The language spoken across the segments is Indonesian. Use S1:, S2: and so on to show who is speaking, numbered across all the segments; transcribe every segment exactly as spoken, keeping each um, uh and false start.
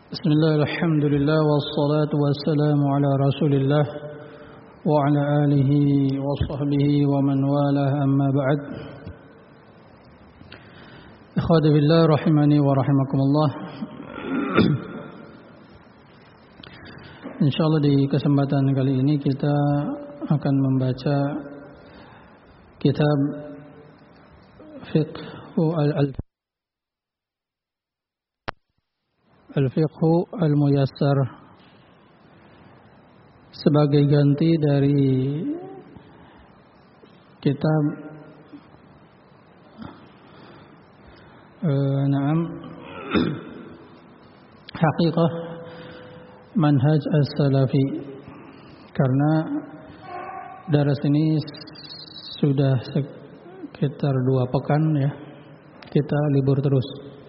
S1: Bismillah, alhamdulillah, wassalatu wassalamu ala rasulillah wa ala alihi wa sahbihi wa man walah, amma ba'd. Ikhwati billah rahimani wa rahimakumullah. Insyaallah di kesempatan kali ini kita akan membaca kitab Fiqh al Al-Fiqhu Al-Muyassar sebagai ganti dari kitab uh, Naam Haqiqah Manhaj As-Salafi, karena daras ini sudah sekitar dua pekan ya kita libur terus.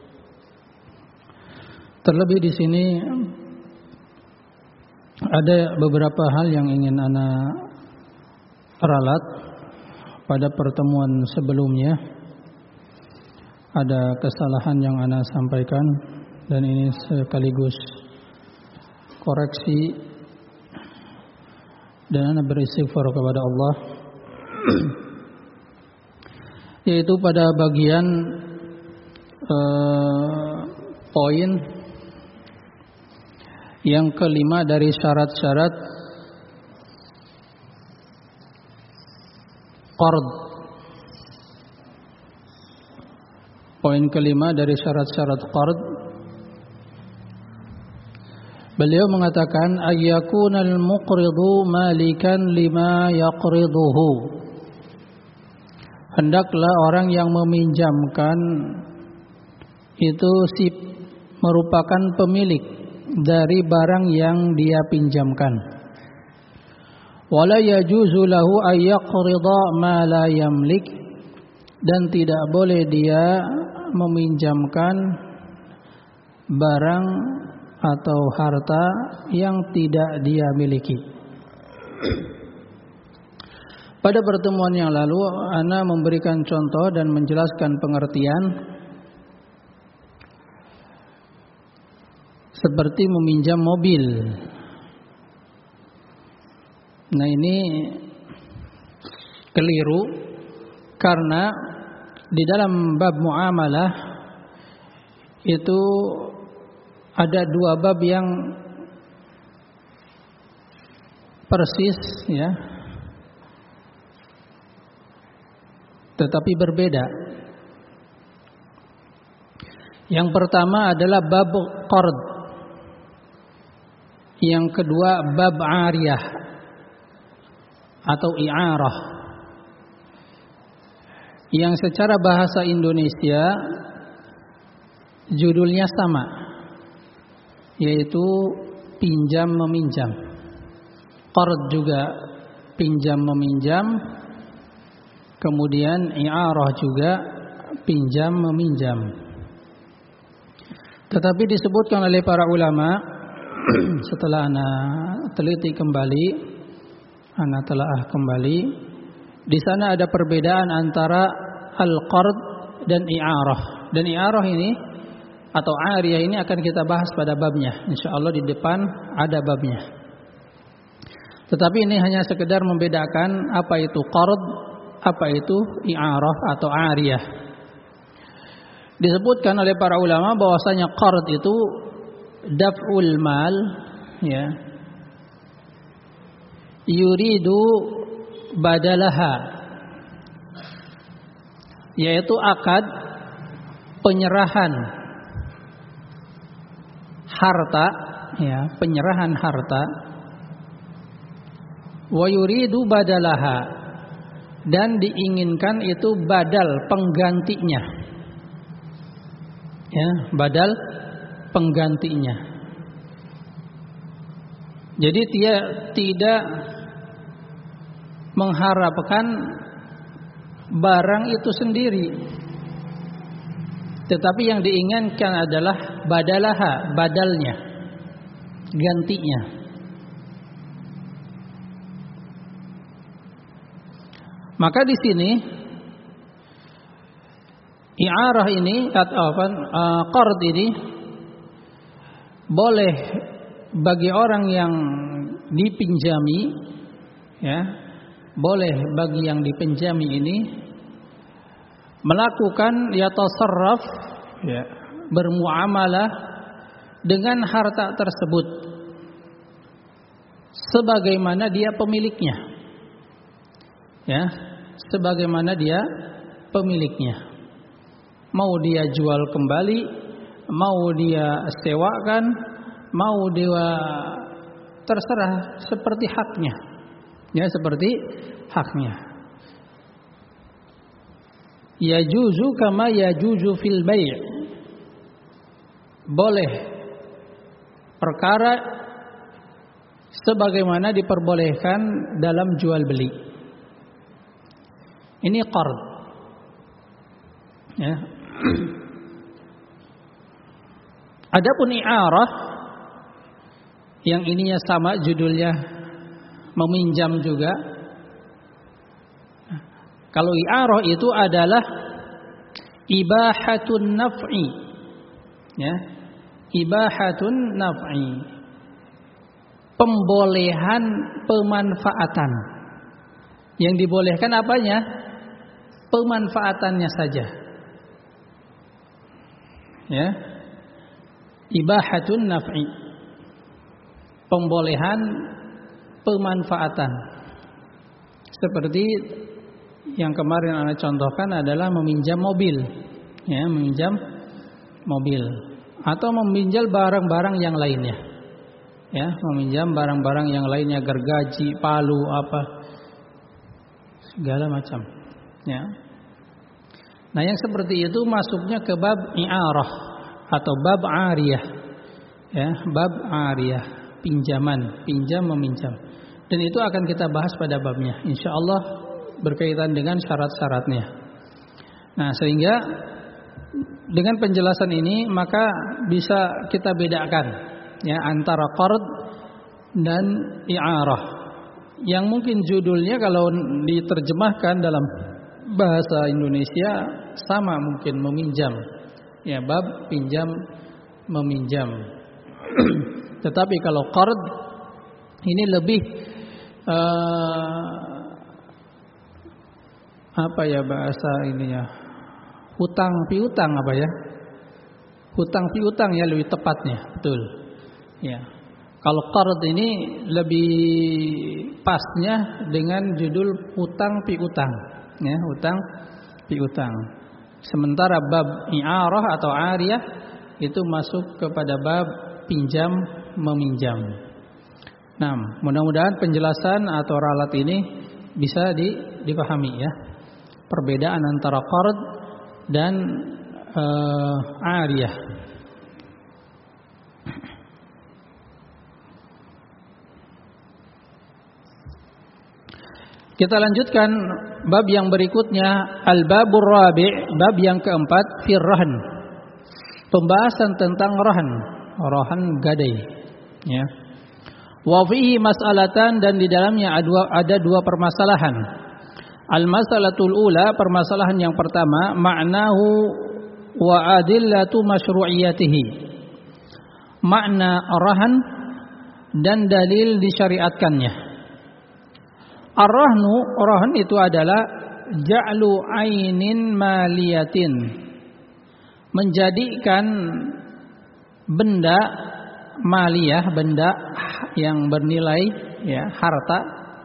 S1: Terlebih di sini ada beberapa hal yang ingin ana ralat pada pertemuan sebelumnya. Ada kesalahan yang ana sampaikan dan ini sekaligus koreksi dan ana beristighfar kepada Allah. Yaitu pada bagian eh, poin yang kelima dari syarat-syarat qard. Poin kelima dari syarat-syarat qard, beliau mengatakan ayyakunal muqridu malikan lima yaqriduhu. Hendaklah orang yang meminjamkan itu si merupakan pemilik dari barang yang dia pinjamkan. Wala yajuzu lahu ay yaqrida ma la yamlik, dan tidak boleh dia meminjamkan barang atau harta yang tidak dia miliki. Pada pertemuan yang lalu ana memberikan contoh dan menjelaskan pengertian seperti meminjam mobil. Nah, ini keliru karena di dalam bab muamalah itu ada dua bab yang persis ya, tetapi berbeda. Yang pertama adalah bab qard, yang kedua bab ariyah atau i'arah, yang secara bahasa Indonesia judulnya sama, yaitu pinjam meminjam. Qard juga pinjam meminjam, kemudian i'arah juga pinjam meminjam. Tetapi disebutkan oleh para ulama, setelah ana teliti kembali, ana telaah kembali, di sana ada perbedaan antara al-qard dan i'arah. Dan i'arah ini atau ariyah ini akan kita bahas pada babnya. Insyaallah di depan ada babnya. Tetapi ini hanya sekedar membedakan apa itu qard, apa itu i'arah atau ariyah. Disebutkan oleh para ulama bahwasanya qard itu daf'ul mal ya, yuridu badalaha, yaitu akad penyerahan harta ya, penyerahan harta, wa yuridu badalaha, dan diinginkan itu badal penggantinya ya, badal penggantinya. Jadi dia tidak mengharapkan barang itu sendiri, tetapi yang diinginkan adalah badalaha, badalnya, gantinya. Maka di sini i'arah ini atau apa, uh, qard ini boleh bagi orang yang dipinjami, ya, boleh bagi yang dipinjami ini melakukan yatasarraf, ya, bermuamalah dengan harta tersebut sebagaimana dia pemiliknya, ya, sebagaimana dia pemiliknya. Mau dia jual kembali, mau dia sewakan, mau dia terserah, seperti haknya, ya, seperti haknya. Yajuzu kama yajuzu fil bai', boleh perkara sebagaimana diperbolehkan dalam jual beli. Ini qard, ya. Adapun i'arah yang ininya sama judulnya meminjam juga. Kalau i'arah itu adalah ibahatun naf'i, ya, ibahatun naf'i, pembolehan pemanfaatan. Yang dibolehkan apanya? Pemanfaatannya saja, ya. Ibahatun naf'i, pembolehan pemanfaatan. Seperti yang kemarin Anda contohkan adalah meminjam mobil, ya, meminjam mobil atau meminjam barang-barang yang lainnya, ya, meminjam barang-barang yang lainnya, gergaji, palu, apa, segala macam, ya. Nah, yang seperti itu masuknya ke bab i'arah atau bab ariyah, ya, bab ariyah, pinjaman, pinjam meminjam. Dan itu akan kita bahas pada babnya, insyaallah, berkaitan dengan syarat-syaratnya. Nah, sehingga dengan penjelasan ini maka bisa kita bedakan, ya, antara qard dan i'arah. Yang mungkin judulnya kalau diterjemahkan dalam bahasa Indonesia sama, mungkin meminjam, ya, bab pinjam meminjam. Tetapi kalau qard ini lebih uh, apa ya bahasa ini ya, hutang piutang apa ya, hutang piutang ya lebih tepatnya, betul, ya. Kalau qard ini lebih pasnya dengan judul hutang piutang, ya, hutang piutang. Sementara bab i'arah atau ariyah itu masuk kepada bab pinjam meminjam. Nah, mudah-mudahan penjelasan atau ralat ini bisa dipahami, ya, perbedaan antara qard dan uh, ariyah. Kita lanjutkan bab yang berikutnya, al-babur rabi', bab yang keempat, fir rahn. Pembahasan tentang rahn, rahn gadai, ya. Wa fihi mas'alatan, dan di dalamnya ada dua, ada dua permasalahan. Al-mas'alatul ula, permasalahan yang pertama, ma'nahu wa adillatu masyru'iyatihi. Makna rahn dan dalil disyariatkannya. Ar-rahnu, rahn itu adalah ja'lu ainin maliyatin, menjadikan benda maliyah, benda yang bernilai, ya, harta,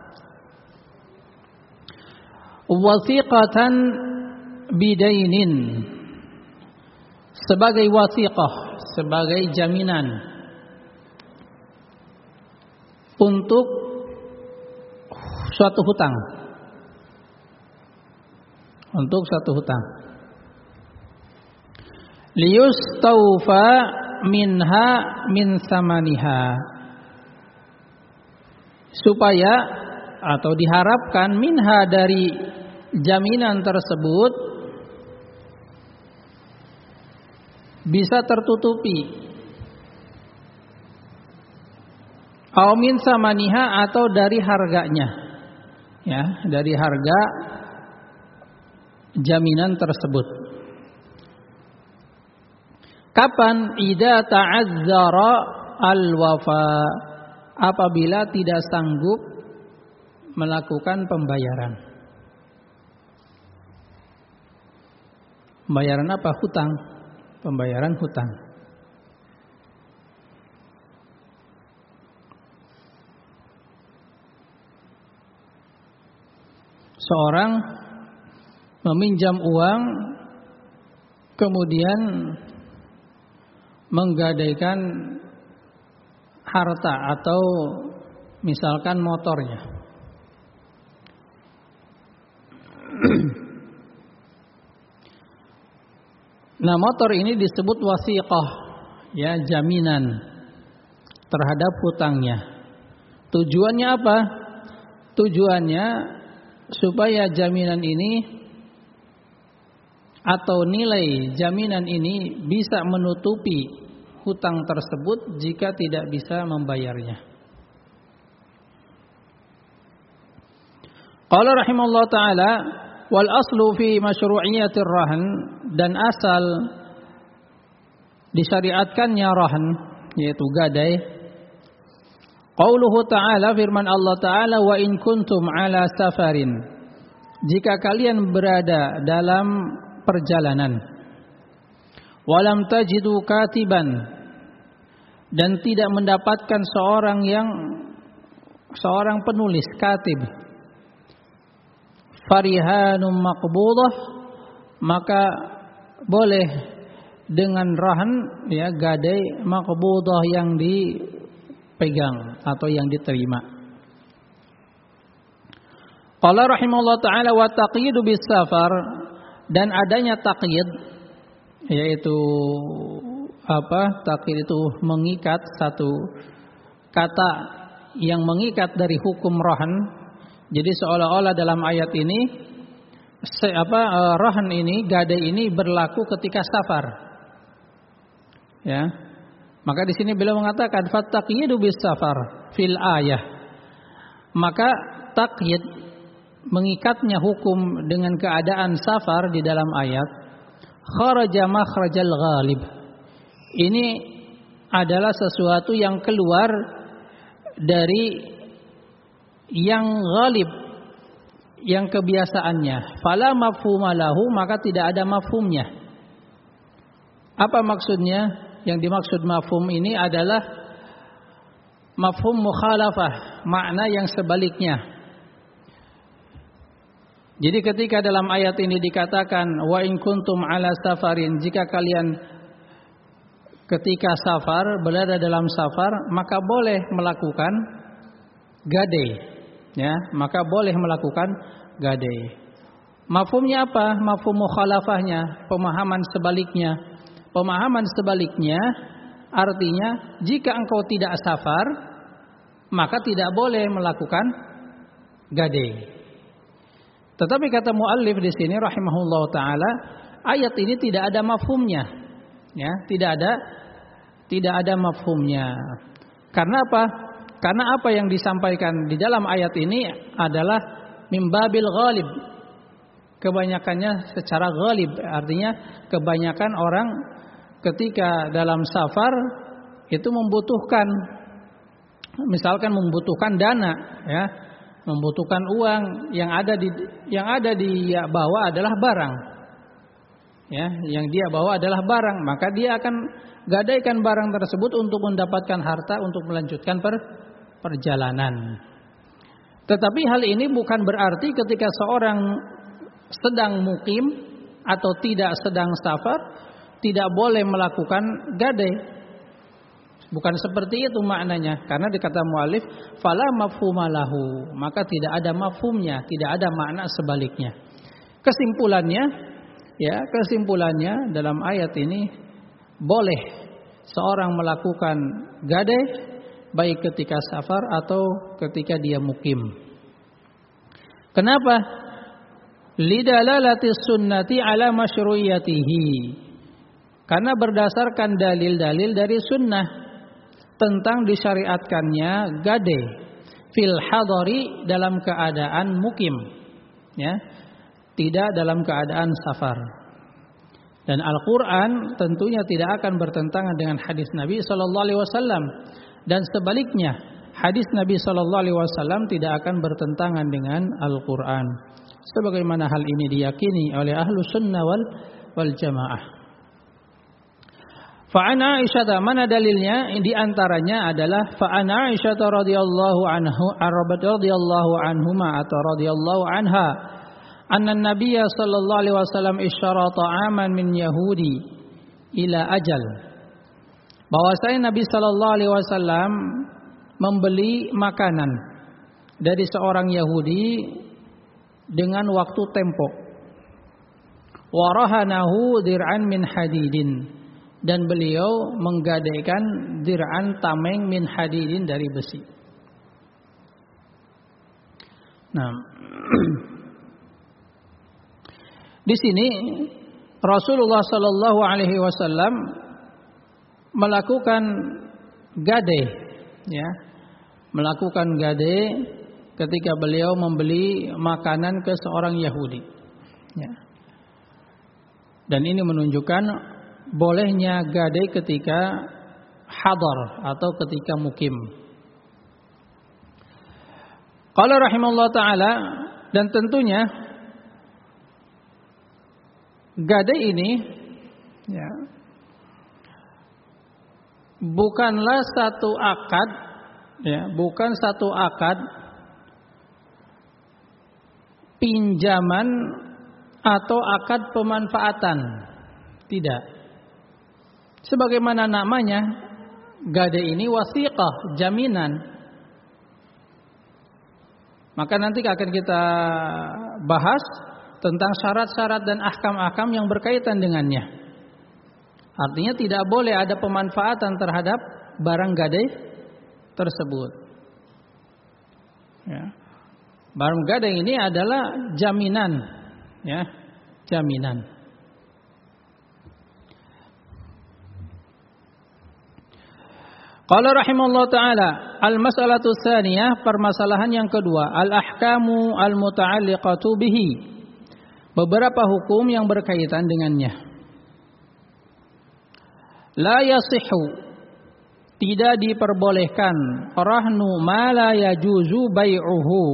S1: wasiqatan bidainin, sebagai wasiqah, sebagai jaminan untuk suatu hutang, untuk suatu hutang. Liyustaufa minha min samaniha, supaya atau diharapkan minha dari jaminan tersebut bisa tertutupi. Au min samaniha, atau dari harganya, ya, dari harga jaminan tersebut. Kapan? Idza ta'azzara al-wafa, apabila tidak sanggup melakukan pembayaran. Pembayaran apa? Hutang. Pembayaran hutang. Seorang meminjam uang, kemudian menggadaikan harta atau misalkan motornya. Nah, motor ini disebut wasiqah, ya, jaminan terhadap hutangnya. Tujuannya apa? Tujuannya supaya jaminan ini atau nilai jaminan ini bisa menutupi hutang tersebut jika tidak bisa membayarnya. Qala rahimahullah ta'ala, wal aslu fi masyru'iyatir rahn, dan asal disyariatkannya rahn, yaitu gadai. Qauluhu ta'ala, firman Allah ta'ala, wa in kuntum ala safarin, jika kalian berada dalam perjalanan, walam tajidu katiban, dan tidak mendapatkan seorang yang seorang penulis, katib, farihanum maqbudah, maka boleh dengan rahan, ya, gadai maqbudah yang dipegang atau yang diterima. Qala rahimahullah ta'ala, wa taqyidu bis safar, dan adanya taqyid, yaitu apa? Taqyid itu mengikat, satu kata yang mengikat dari hukum rahan. Jadi seolah-olah dalam ayat ini se, apa uh, rahan ini, gadai ini berlaku ketika safar. Ya. Maka di sini beliau mengatakan fattaqyidu bis safar fil ayah. Maka taqyid, mengikatnya hukum dengan keadaan safar di dalam ayat, kharaja makhrajal ghalib. Ini adalah sesuatu yang keluar dari yang ghalib, yang kebiasaannya. Fala mafhuma lahu, maka tidak ada mafhumnya. Apa maksudnya? Yang dimaksud mafhum ini adalah mafhum mukhalafah, makna yang sebaliknya. Jadi ketika dalam ayat ini dikatakan wa in kuntum ala safarin, jika kalian ketika safar, berada dalam safar, maka boleh melakukan gadai, ya, maka boleh melakukan gadai. Mafhumnya apa? Mafhum mukhalafahnya, pemahaman sebaliknya. Pemahaman sebaliknya artinya jika engkau tidak safar, maka tidak boleh melakukan gadai. Tetapi kata muallif di sini rahimahullah taala, ayat ini tidak ada mafhumnya. Ya, tidak ada tidak ada mafhumnya. Karena apa? Karena apa yang disampaikan di dalam ayat ini adalah mimbabil ghalib. Kebanyakannya secara ghalib, artinya kebanyakan orang ketika dalam safar itu membutuhkan, misalkan membutuhkan dana, ya, membutuhkan uang, yang ada di yang ada di bawah adalah barang. Ya, yang dia bawa adalah barang, maka dia akan gadaikan barang tersebut untuk mendapatkan harta untuk melanjutkan per, perjalanan. Tetapi hal ini bukan berarti ketika seorang sedang mukim atau tidak sedang safar tidak boleh melakukan gadai. Bukan seperti itu maknanya, karena dikata muallif fala mafhuma lahu, maka tidak ada mafhumnya, tidak ada makna sebaliknya. Kesimpulannya, ya, kesimpulannya dalam ayat ini boleh seorang melakukan gadai baik ketika safar atau ketika dia mukim. Kenapa? Lidalalatis sunnati ala masyru'iyatihi. Karena berdasarkan dalil-dalil dari sunnah tentang disyariatkannya gadai fil hadari, dalam keadaan mukim, ya, tidak dalam keadaan safar. Dan Al-Quran tentunya tidak akan bertentangan dengan hadis Nabi Sallallahu Alaihi Wasallam. Dan sebaliknya, hadis Nabi Sallallahu Alaihi Wasallam tidak akan bertentangan dengan Al-Quran. Sebagaimana hal ini diyakini oleh ahlu sunnah wal, wal jamaah. Fa'an Aisyah, mana dalilnya? Di antaranya adalah Fa'an Aisyah radhiyallahu anhu, radhiyallahu anhuma atau radhiyallahu anha. Anna Nabiya sallallahu alaihi wasallam isyarata aman min Yahudi ila ajal. Bahwasanya Nabi sallallahu alaihi wasallam membeli makanan dari seorang Yahudi dengan waktu tempo. Warahanahu dir'an min hadidin, dan beliau menggadaikan dir'an tameng min hadidin dari besi. Nah, di sini Rasulullah Sallallahu Alaihi Wasallam melakukan gade, ya, melakukan gade ketika beliau membeli makanan ke seorang Yahudi, ya. Dan ini menunjukkan bolehnya gade ketika hadar atau ketika mukim. Qala rahimahullah taala, dan tentunya gade ini, ya, bukanlah satu akad, ya, bukan satu akad pinjaman atau akad pemanfaatan, tidak. Sebagaimana namanya, gade ini wasiqah, jaminan. Maka nanti akan kita bahas tentang syarat-syarat dan ahkam-ahkam yang berkaitan dengannya. Artinya tidak boleh ada pemanfaatan terhadap barang gade tersebut. Ya. Barang gade ini adalah jaminan, ya, jaminan. Qala rahimahullah ta'ala, al-mas'alatu tsaniyah, permasalahan yang kedua, al-ahkamu al-muta'alliqatu bihi, beberapa hukum yang berkaitan dengannya. La yasihhu, tidak diperbolehkan, rahnu ma la yajuzu bai'uhu,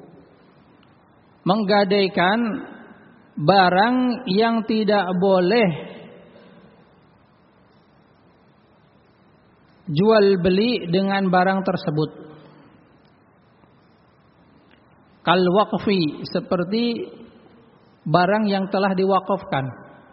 S1: menggadaikan barang yang tidak boleh jual beli dengan barang tersebut. Kal waqfi, seperti barang yang telah diwakafkan,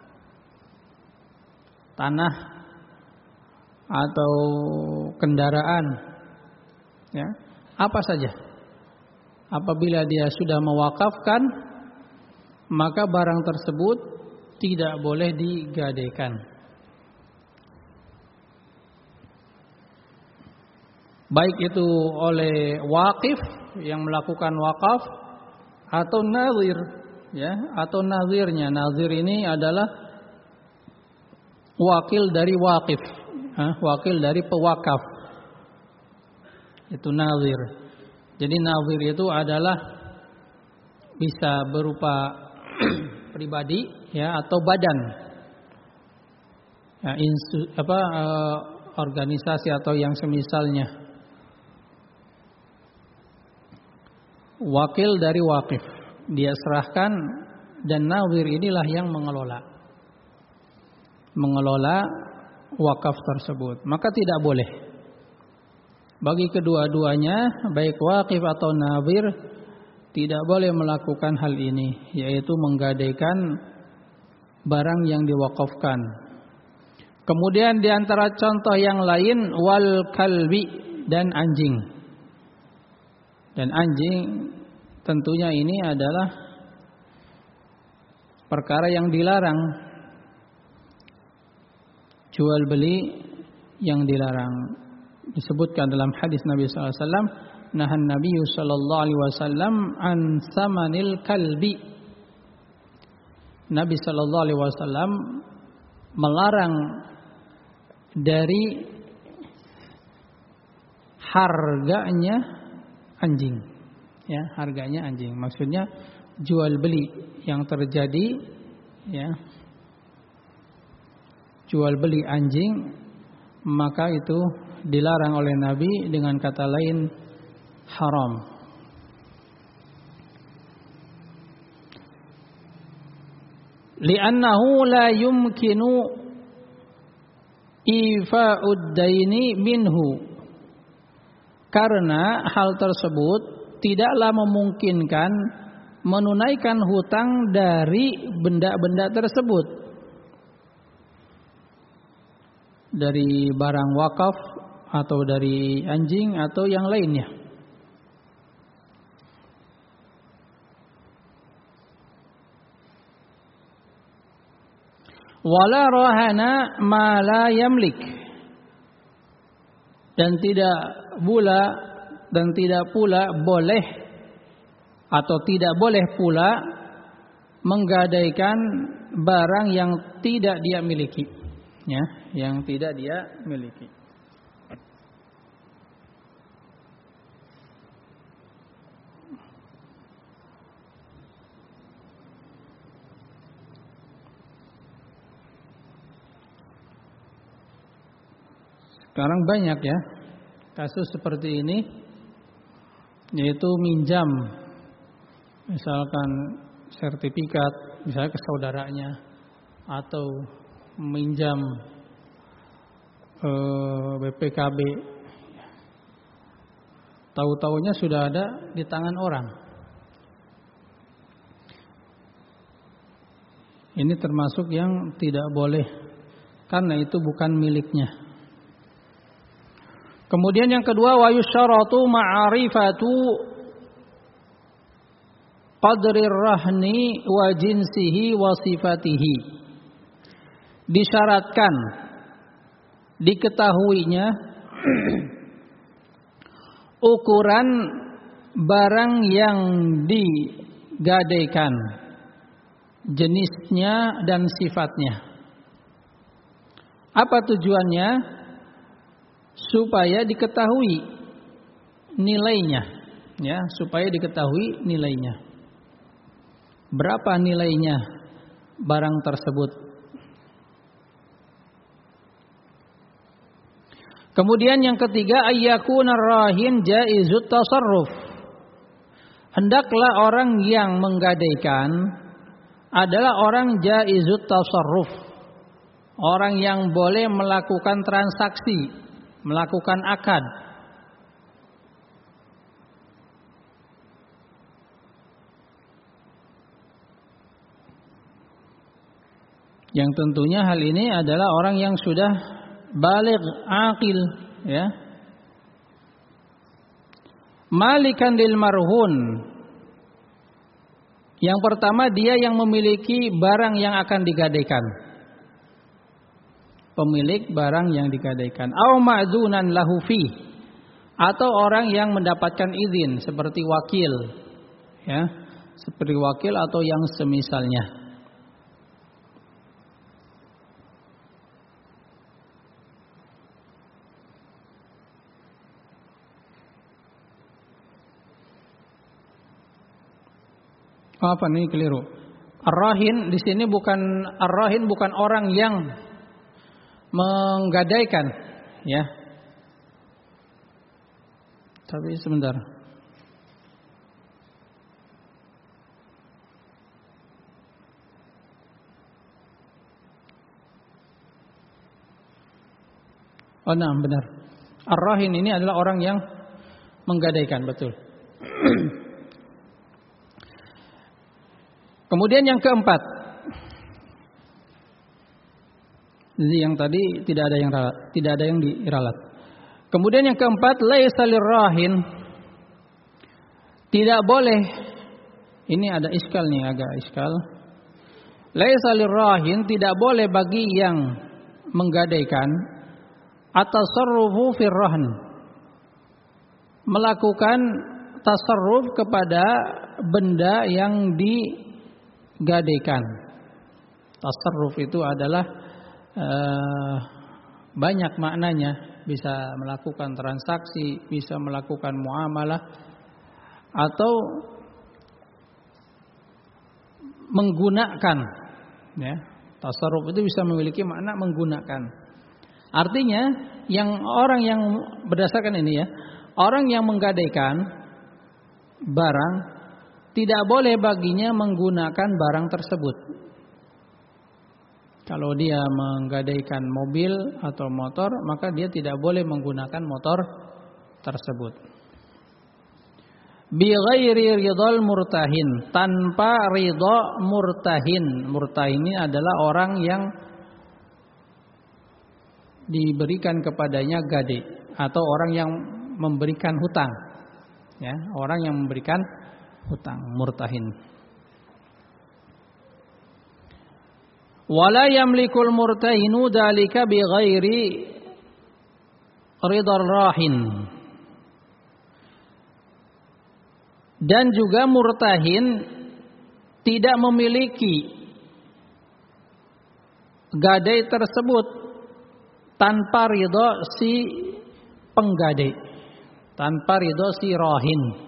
S1: tanah atau kendaraan, ya, apa saja. Apabila dia sudah mewakafkan, maka barang tersebut tidak boleh digadaikan. Baik itu oleh wakif yang melakukan wakaf atau nazir, ya, atau nazirnya. Nazir ini adalah wakil dari wakif, eh, wakil dari pewakaf. Itu nazir. Jadi nazir itu adalah bisa berupa pribadi, ya, atau badan, ya, insu, apa, uh, organisasi atau yang semisalnya. Wakil dari wakif, dia serahkan, dan nazir inilah yang mengelola mengelola wakaf tersebut. Maka tidak boleh bagi kedua-duanya, baik wakif atau nazir, tidak boleh melakukan hal ini, yaitu menggadaikan barang yang diwakafkan. Kemudian di antara contoh yang lain, wal kalbi, dan anjing. Dan anjing tentunya ini adalah perkara yang dilarang, jual beli yang dilarang. Disebutkan dalam hadis Nabi sallallahu alaihi wasallam, nahan Nabi sallallahu alaihi wasallam an samanil kalbi. Nabi sallallahu alaihi wasallam melarang dari harganya anjing, ya, harganya anjing. Maksudnya jual beli yang terjadi, ya, jual beli anjing, maka itu dilarang oleh Nabi dengan kata lain haram. Li'annahu la yumkinu ifa'ud daini minhu. Karena hal tersebut tidaklah memungkinkan menunaikan hutang dari benda-benda tersebut, dari barang wakaf atau dari anjing atau yang lainnya. Wala rahana ma la yamlik, dan tidak pula dan tidak pula boleh atau tidak boleh pula menggadaikan barang yang tidak dia miliki, ya, yang tidak dia miliki. Sekarang banyak ya kasus seperti ini, yaitu minjam misalkan sertifikat misalnya ke saudaranya, atau minjam eh, B P K B, tahu-tahunya sudah ada di tangan orang. Ini termasuk yang tidak boleh, karena itu bukan miliknya. Kemudian yang kedua, wa yusyaratu ma'arifatu qadrir rahni wa jinsihi wa sifatihi. Disyaratkan diketahuinya ukuran barang yang digadaikan, jenisnya dan sifatnya. Apa tujuannya? Supaya diketahui nilainya, ya, supaya diketahui nilainya. Berapa nilainya barang tersebut? Kemudian yang ketiga, ayyakuna rahin jaizut tasarruf. Hendaklah orang yang menggadaikan adalah orang jaizut tasarruf, orang yang boleh melakukan transaksi, melakukan akad. Yang tentunya hal ini adalah orang yang sudah baligh aqil, ya. Malikan lil marhun. Yang pertama, dia yang memiliki barang yang akan digadaikan. Pemilik barang yang digadaikan, au ma'dzunan lahu fi, atau orang yang mendapatkan izin seperti wakil, ya, seperti wakil atau yang semisalnya. Apa nih keliru? Ar-rahin di sini bukan ar-rahin bukan orang yang menggadaikan, ya. Tapi sebentar. Oh, nah, benar. Ar-rahin ini adalah orang yang menggadaikan, betul. Kemudian yang keempat, jadi yang tadi tidak ada yang ralat, tidak ada yang diralat. Kemudian yang keempat, laisa lirrahin, tidak boleh. Ini ada iskal nih, agak iskal. Laisa lirrahin, tidak boleh bagi yang menggadaikan at-tasarrufu firrahn, melakukan tasarruf kepada benda yang digadaikan. Tasarruf itu adalah Uh, banyak maknanya, bisa melakukan transaksi, bisa melakukan muamalah, atau menggunakan, ya, Tasarruf itu bisa memiliki makna menggunakan. Artinya yang orang yang berdasarkan ini ya, orang yang menggadaikan barang tidak boleh baginya menggunakan barang tersebut. Kalau dia menggadaikan mobil atau motor, maka dia tidak boleh menggunakan motor tersebut. Bi ghairi ridhal murtahin, tanpa ridha murtahin. Murtahin ini adalah orang yang diberikan kepadanya gade atau orang yang memberikan hutang. Ya, orang yang memberikan hutang, murtahin. Wala yamlikul murtahinu dalika bi ghairi ridhar rahin. Dan juga murtahin tidak memiliki gadai tersebut tanpa ridha si penggadai, tanpa ridha si rahin.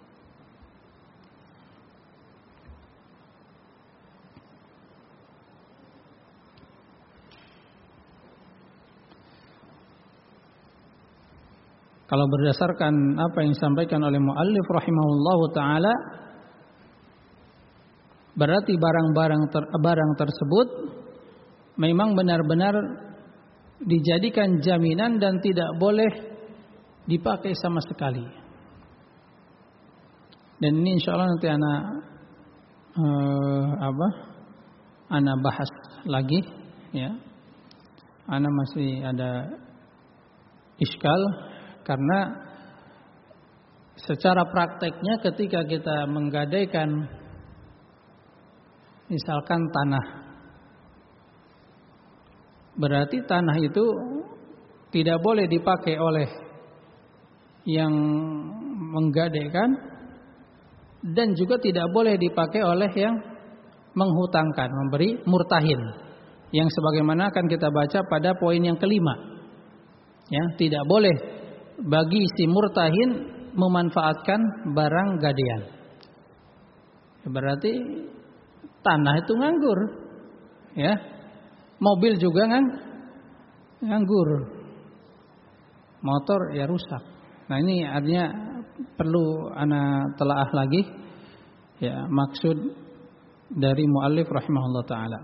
S1: Kalau berdasarkan apa yang disampaikan oleh muallif rahimahullahu taala, berarti barang-barang ter, barang tersebut memang benar-benar dijadikan jaminan dan tidak boleh dipakai sama sekali. Dan ini insyaallah nanti anak eh, apa? Anak bahas lagi ya. Anak masih ada iskal. Karena secara prakteknya ketika kita menggadaikan misalkan tanah, berarti tanah itu tidak boleh dipakai oleh yang menggadaikan dan juga tidak boleh dipakai oleh yang menghutangkan, memberi murtahin. Yang sebagaimana akan kita baca pada poin yang kelima. Ya, tidak boleh bagi si murtahin memanfaatkan barang gadaian. Berarti tanah itu nganggur, ya. Mobil juga kan nganggur. Motor ya rusak. Nah ini artinya perlu ana telaah lagi, ya maksud dari muallif rahimahullah taala.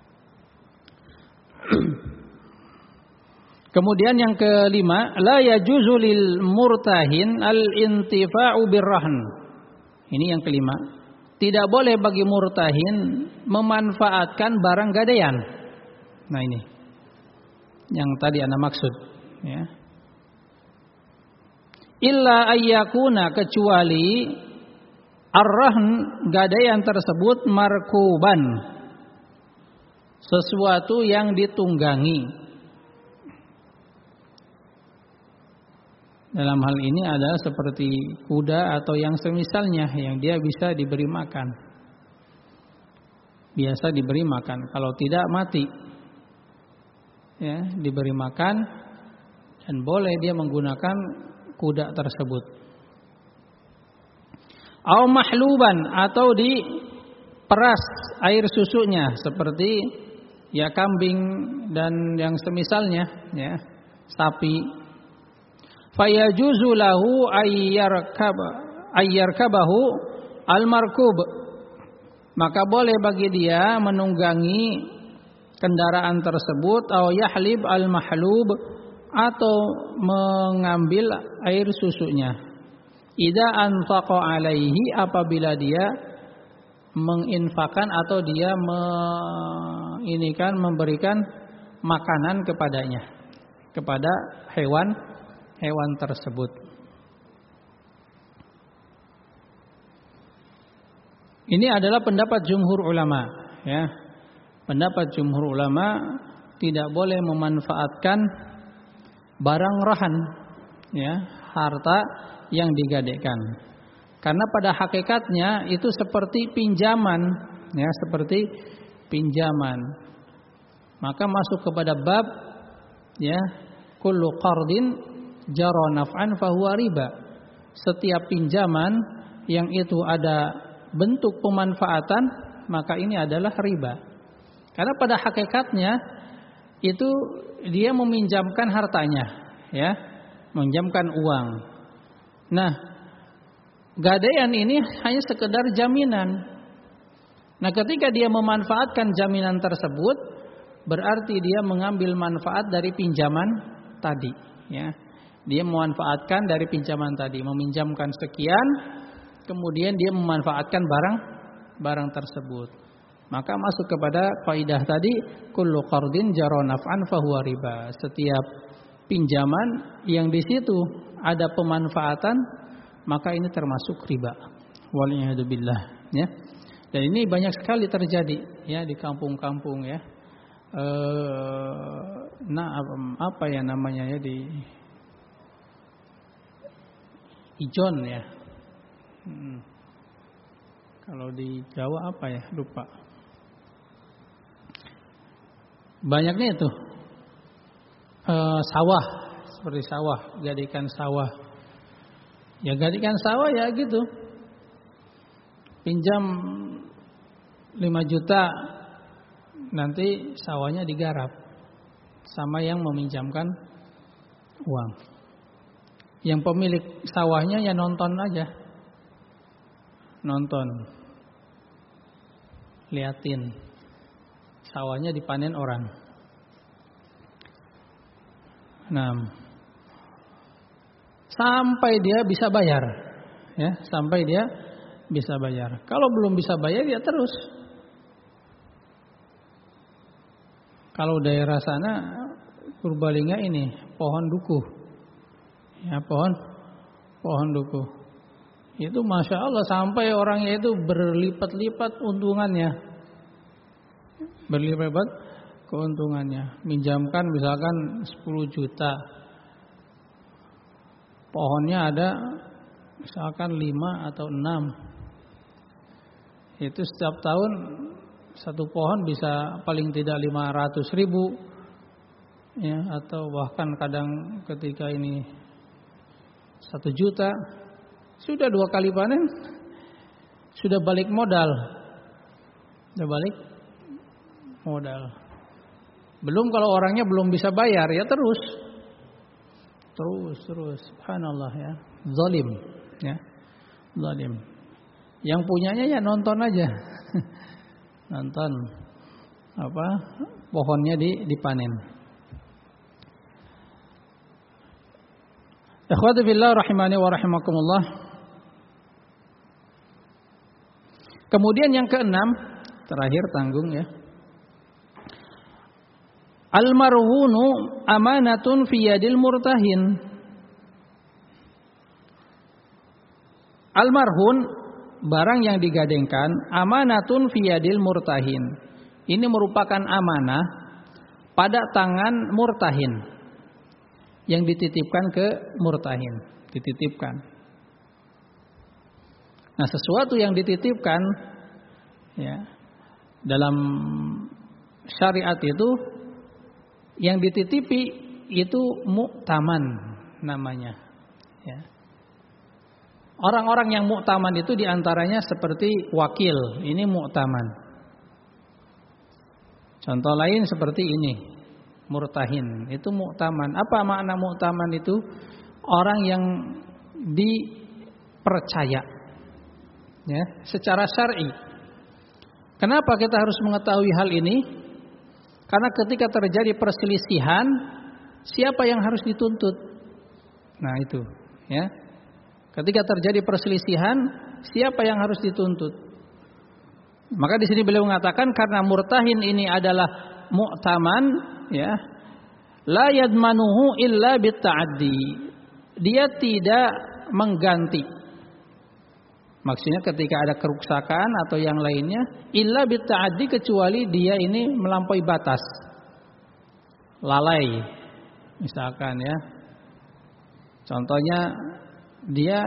S1: Kemudian yang kelima, la yajuzu lil murtahin al-intifa'u birrahn. Ini yang kelima. Tidak boleh bagi murtahin memanfaatkan barang gadaian. Nah ini yang tadi ana maksud, ya. Illa ayyakuna, kecuali ar-rahn gadaian tersebut markuban, sesuatu yang ditunggangi. Dalam hal ini adalah seperti kuda atau yang semisalnya yang dia bisa diberi makan. Biasa diberi makan, kalau tidak mati. Ya, diberi makan dan boleh dia menggunakan kuda tersebut. Au mahluban, atau diperas air susunya seperti ya kambing dan yang semisalnya, ya, sapi. Fayajuzu lahu ayyarkab ayyarkabahu almarkub, maka boleh bagi dia menunggangi kendaraan tersebut, atau yahlib almahlub, atau mengambil air susunya. Idza anfaqa alaihi, apabila dia menginfakkan atau dia me, ini kan memberikan makanan kepadanya, kepada hewan hewan tersebut. Ini adalah pendapat jumhur ulama, ya. Pendapat jumhur ulama tidak boleh memanfaatkan barang rahan, ya, harta yang digadaikan. Karena pada hakikatnya itu seperti pinjaman, ya, seperti pinjaman. Maka masuk kepada bab, ya, kullu qardin jara naf'an fahuwa riba. Setiap pinjaman yang itu ada bentuk pemanfaatan, maka ini adalah riba. Karena pada hakikatnya itu dia meminjamkan hartanya, ya, meminjamkan uang. Nah, gadaian ini hanya sekedar jaminan. Nah, ketika dia memanfaatkan jaminan tersebut, berarti dia mengambil manfaat dari pinjaman tadi, ya. Dia memanfaatkan dari pinjaman tadi, meminjamkan sekian, kemudian dia memanfaatkan barang barang tersebut. Maka masuk kepada kaidah tadi, kullu qardin jara naf'an fahuwa riba. Setiap pinjaman yang di situ ada pemanfaatan, maka ini termasuk riba. Waliyadzubillah, ya. Dan ini banyak sekali terjadi, ya, di kampung-kampung, ya. Eh, nah apa ya namanya, ya, di Ijon, ya. Hmm. Kalau di Jawa apa ya, lupa. Banyaknya itu e, sawah, seperti sawah, gadikan sawah. Ya gadikan sawah ya gitu. Pinjam lima juta, nanti sawahnya digarap sama yang meminjamkan uang. Yang pemilik sawahnya ya nonton aja. Nonton. Liatin. Sawahnya dipanen orang. Nah, sampai dia bisa bayar, ya, sampai dia bisa bayar. Kalau belum bisa bayar ya terus. Kalau daerah sana Purbalingga ini pohon duku, ya, pohon pohon duku. Itu masya Allah sampai orangnya itu berlipat-lipat untungannya. Berlipat-lipat keuntungannya. Minjamkan misalkan sepuluh juta. Pohonnya ada misalkan lima atau enam. Itu setiap tahun satu pohon bisa paling tidak lima ratus ribu. Ya, atau bahkan kadang ketika ini satu juta. Sudah dua kali panen, sudah balik modal, sudah balik modal. Belum kalau orangnya belum bisa bayar ya terus, terus, terus. Subhanallah, ya, zalim, ya, zalim. Yang punyanya ya nonton aja, nonton apa pohonnya di dipanen. Ikhwati billah rahimani wa rahimakumullah. Kemudian yang keenam, terakhir tanggung, ya. Al-marhunu amanatun fi yadil murtahin. Al-marhun, barang yang digadengkan, amanatun fi yadil murtahin. Ini merupakan amanah pada tangan murtahin. Yang dititipkan ke murtahin, dititipkan. Nah, sesuatu yang dititipkan, ya, dalam syariat itu yang dititipi itu mu'taman namanya, ya. Orang-orang yang mu'taman itu diantaranya seperti wakil, ini mu'taman. Contoh lain seperti ini, murtahin, itu mu'taman. Apa makna mu'taman itu? Orang yang dipercaya, ya, secara syar'i. Kenapa kita harus mengetahui hal ini? Karena ketika terjadi perselisihan, siapa yang harus dituntut? Nah itu, ya. Ketika terjadi perselisihan, siapa yang harus dituntut? Maka di sini beliau mengatakan karena murtahin ini adalah mu'taman, ya, la yadmanuhu illa bitta'addi. Dia tidak mengganti. Maksudnya ketika ada kerusakan atau yang lainnya, illa bitta'addi, kecuali dia ini melampaui batas. Lalai. Misalkan, ya. Contohnya dia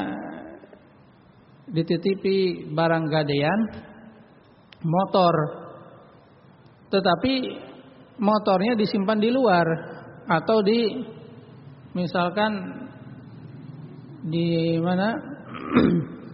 S1: dititipi barang gadaian motor, tetapi motornya disimpan di luar atau di misalkan di mana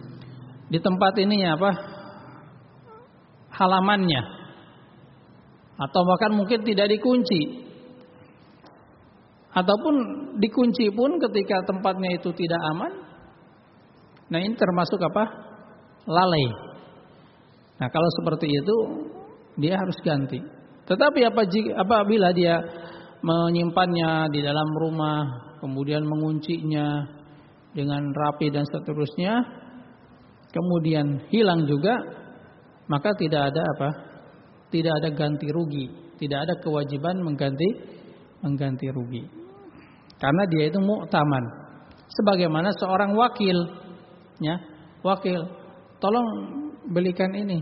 S1: di tempat ininya apa halamannya atau bahkan mungkin tidak dikunci, ataupun dikunci pun ketika tempatnya itu tidak aman. Nah, ini termasuk apa? Lalai. Nah, kalau seperti itu dia harus ganti. Tetapi apa apabila dia menyimpannya di dalam rumah, kemudian menguncinya dengan rapi dan seterusnya, kemudian hilang juga, maka tidak ada apa? Tidak ada ganti rugi, tidak ada kewajiban mengganti mengganti rugi. Karena dia itu mu'taman. Sebagaimana seorang wakil, ya, wakil, tolong belikan ini.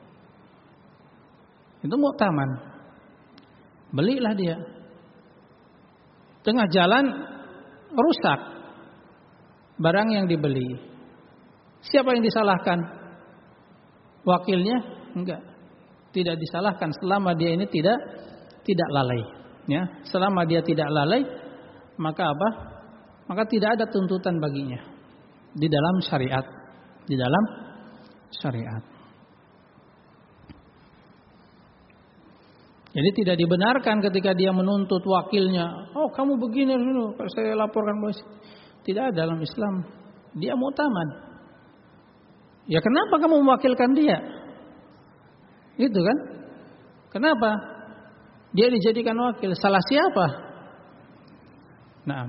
S1: Itu mu'taman. Belilah dia. Tengah jalan rusak barang yang dibeli. Siapa yang disalahkan? Wakilnya? Enggak. Tidak disalahkan selama dia ini tidak tidak lalai, ya. Selama dia tidak lalai, maka apa? Maka tidak ada tuntutan baginya di dalam syariat, di dalam syariat. Jadi tidak dibenarkan ketika dia menuntut wakilnya, oh kamu begini dulu, saya laporkan bos. Tidak ada dalam Islam. Dia mu'taman. Ya kenapa kamu mewakilkan dia? Itu kan? Kenapa? Dia dijadikan wakil. Salah siapa? Nah,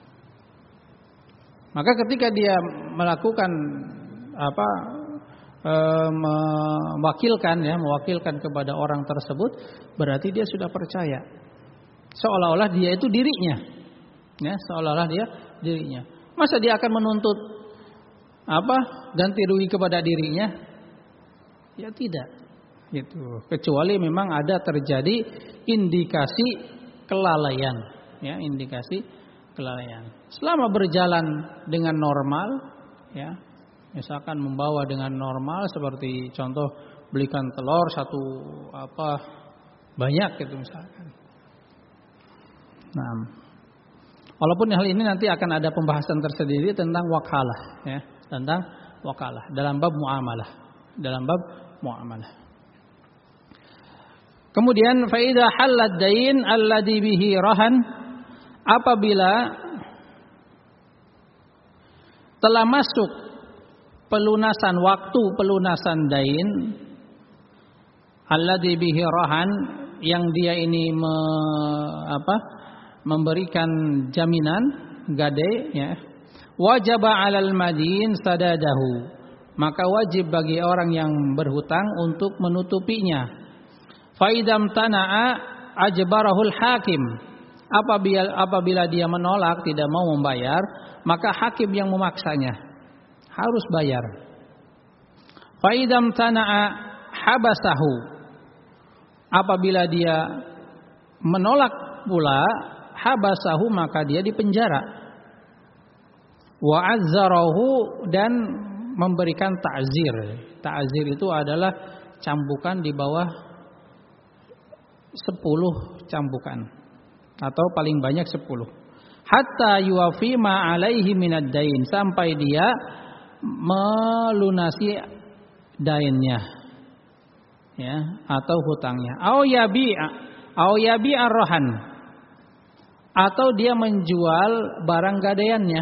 S1: maka ketika dia melakukan apa? E, mewakilkan ya, mewakilkan kepada orang tersebut, berarti dia sudah percaya. Seolah-olah dia itu dirinya. Ya, seolah-olah dia dirinya. Masa dia akan menuntut apa? Ganti rugi kepada dirinya? Ya tidak. Gitu. Kecuali memang ada terjadi indikasi kelalaian, ya, indikasi kelalaian. Selama berjalan dengan normal, ya, misalkan membawa dengan normal, seperti contoh belikan telur satu apa banyak gitu misalkan. Nah, walaupun hal ini nanti akan ada pembahasan tersendiri tentang wakalah, ya, tentang wakalah dalam bab muamalah, dalam bab muamalah. Kemudian faida halad dain alladhi bihi rahan, apabila telah masuk pelunasan waktu pelunasan dain alladhi bihi rahan, yang dia ini me, apa, memberikan jaminan gade, ya, wajaba 'alal madin sadadahu, maka wajib bagi orang yang berhutang untuk menutupinya. Faidam tana'a ajbarahul hakim, apabila apabila dia menolak, tidak mau membayar, maka hakim yang memaksanya harus bayar. Faidam tana'a habasahu, apabila dia menolak pula, habasahu, maka dia dipenjara. Wa azzarahu, dan memberikan ta'zir. Ta'zir itu adalah cambukan di bawah sepuluh cambukan, atau paling banyak sepuluh. Hatta yuwafi ma alaihi minad dain, sampai dia melunasi dainnya, ya, atau hutangnya. Au yabi'a, au yabi'a rohan, atau dia menjual barang gadaiannya.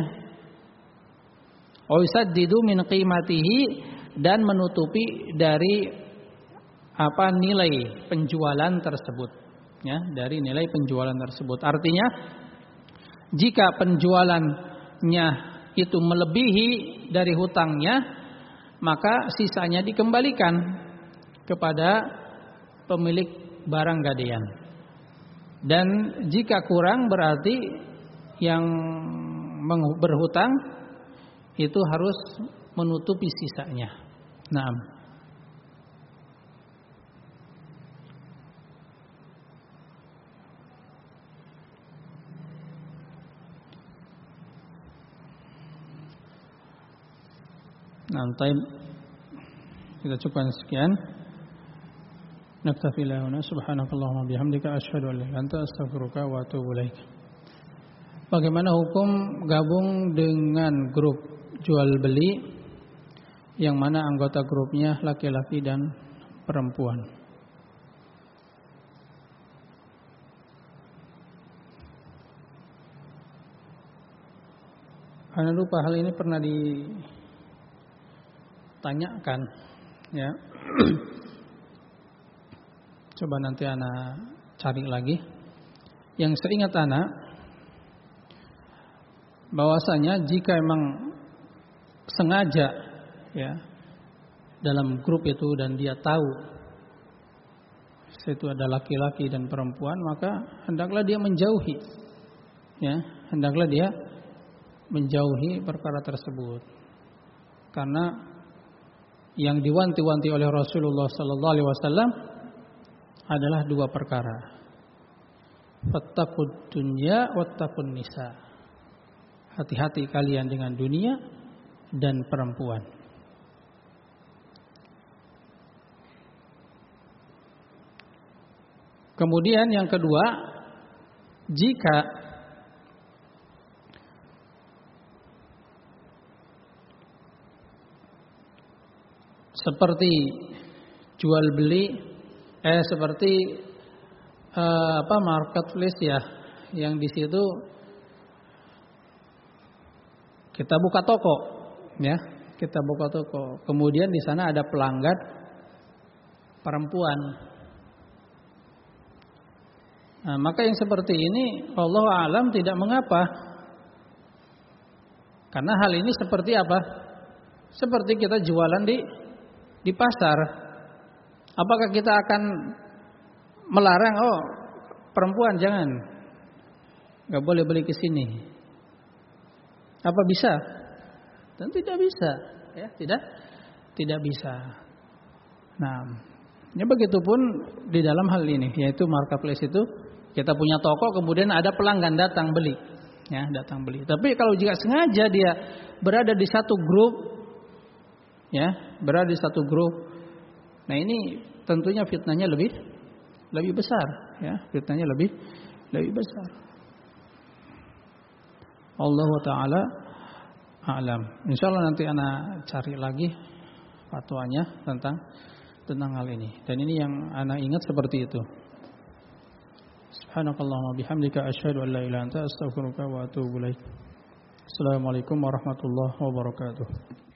S1: Au yusaddidu min qimatihi, dan menutupi dari apa nilai penjualan tersebut, ya, dari nilai penjualan tersebut. Artinya jika penjualannya itu melebihi dari hutangnya, maka sisanya dikembalikan kepada pemilik barang gadaian. Dan jika kurang, berarti yang berhutang itu harus menutupi sisanya. Nah, Nah, taib, kita cukupkan sekian. Naktafi lahuna subhanakallahumma bihamdika asyhadu an la ilaha illa anta astaghfiruka wa atubu ilaik. Bagaimana hukum gabung dengan grup jual beli yang mana anggota grupnya laki-laki dan perempuan? Ana lupa hal ini pernah ditanyakan, ya. Coba nanti ana cari lagi. Yang seingat ana, bahwasanya jika emang sengaja, ya, dalam grup itu dan dia tahu itu ada laki-laki dan perempuan, maka hendaklah dia menjauhi, ya, hendaklah dia menjauhi perkara tersebut. Karena yang diwanti-wanti oleh Rasulullah sallallahu alaihi wasallam adalah dua perkara. Fattaqud dunya wattaqun nisa. Hati-hati kalian dengan dunia dan perempuan. Kemudian yang kedua, jika seperti jual beli, eh seperti eh, apa marketplace, ya, yang di situ kita buka toko, ya, kita buka toko. Kemudian di sana ada pelanggan perempuan. Nah, maka yang seperti ini, wallahu a'lam, tidak mengapa. Karena hal ini seperti apa? Seperti kita jualan di di pasar. Apakah kita akan melarang, oh perempuan jangan, nggak boleh beli ke sini? Apa bisa? Dan tidak bisa, ya, tidak, tidak bisa. Nah, ya begitupun di dalam hal ini, yaitu marketplace itu, kita punya toko, kemudian ada pelanggan datang beli, ya, datang beli. Tapi kalau jika sengaja dia berada di satu grup, ya, berada di satu grup, nah ini tentunya fitnahnya lebih lebih besar, ya, fitnahnya lebih lebih besar. Allah Taala a'lam. Insyaallah nanti ana cari lagi fatwanya tentang tentang hal ini. Dan ini yang ana ingat seperti itu. Subhanakallahumma bihamdika asyhadu an la ilaha illa anta astaghfiruka wa atubu ilaik. Assalamualaikum warahmatullahi wabarakatuh.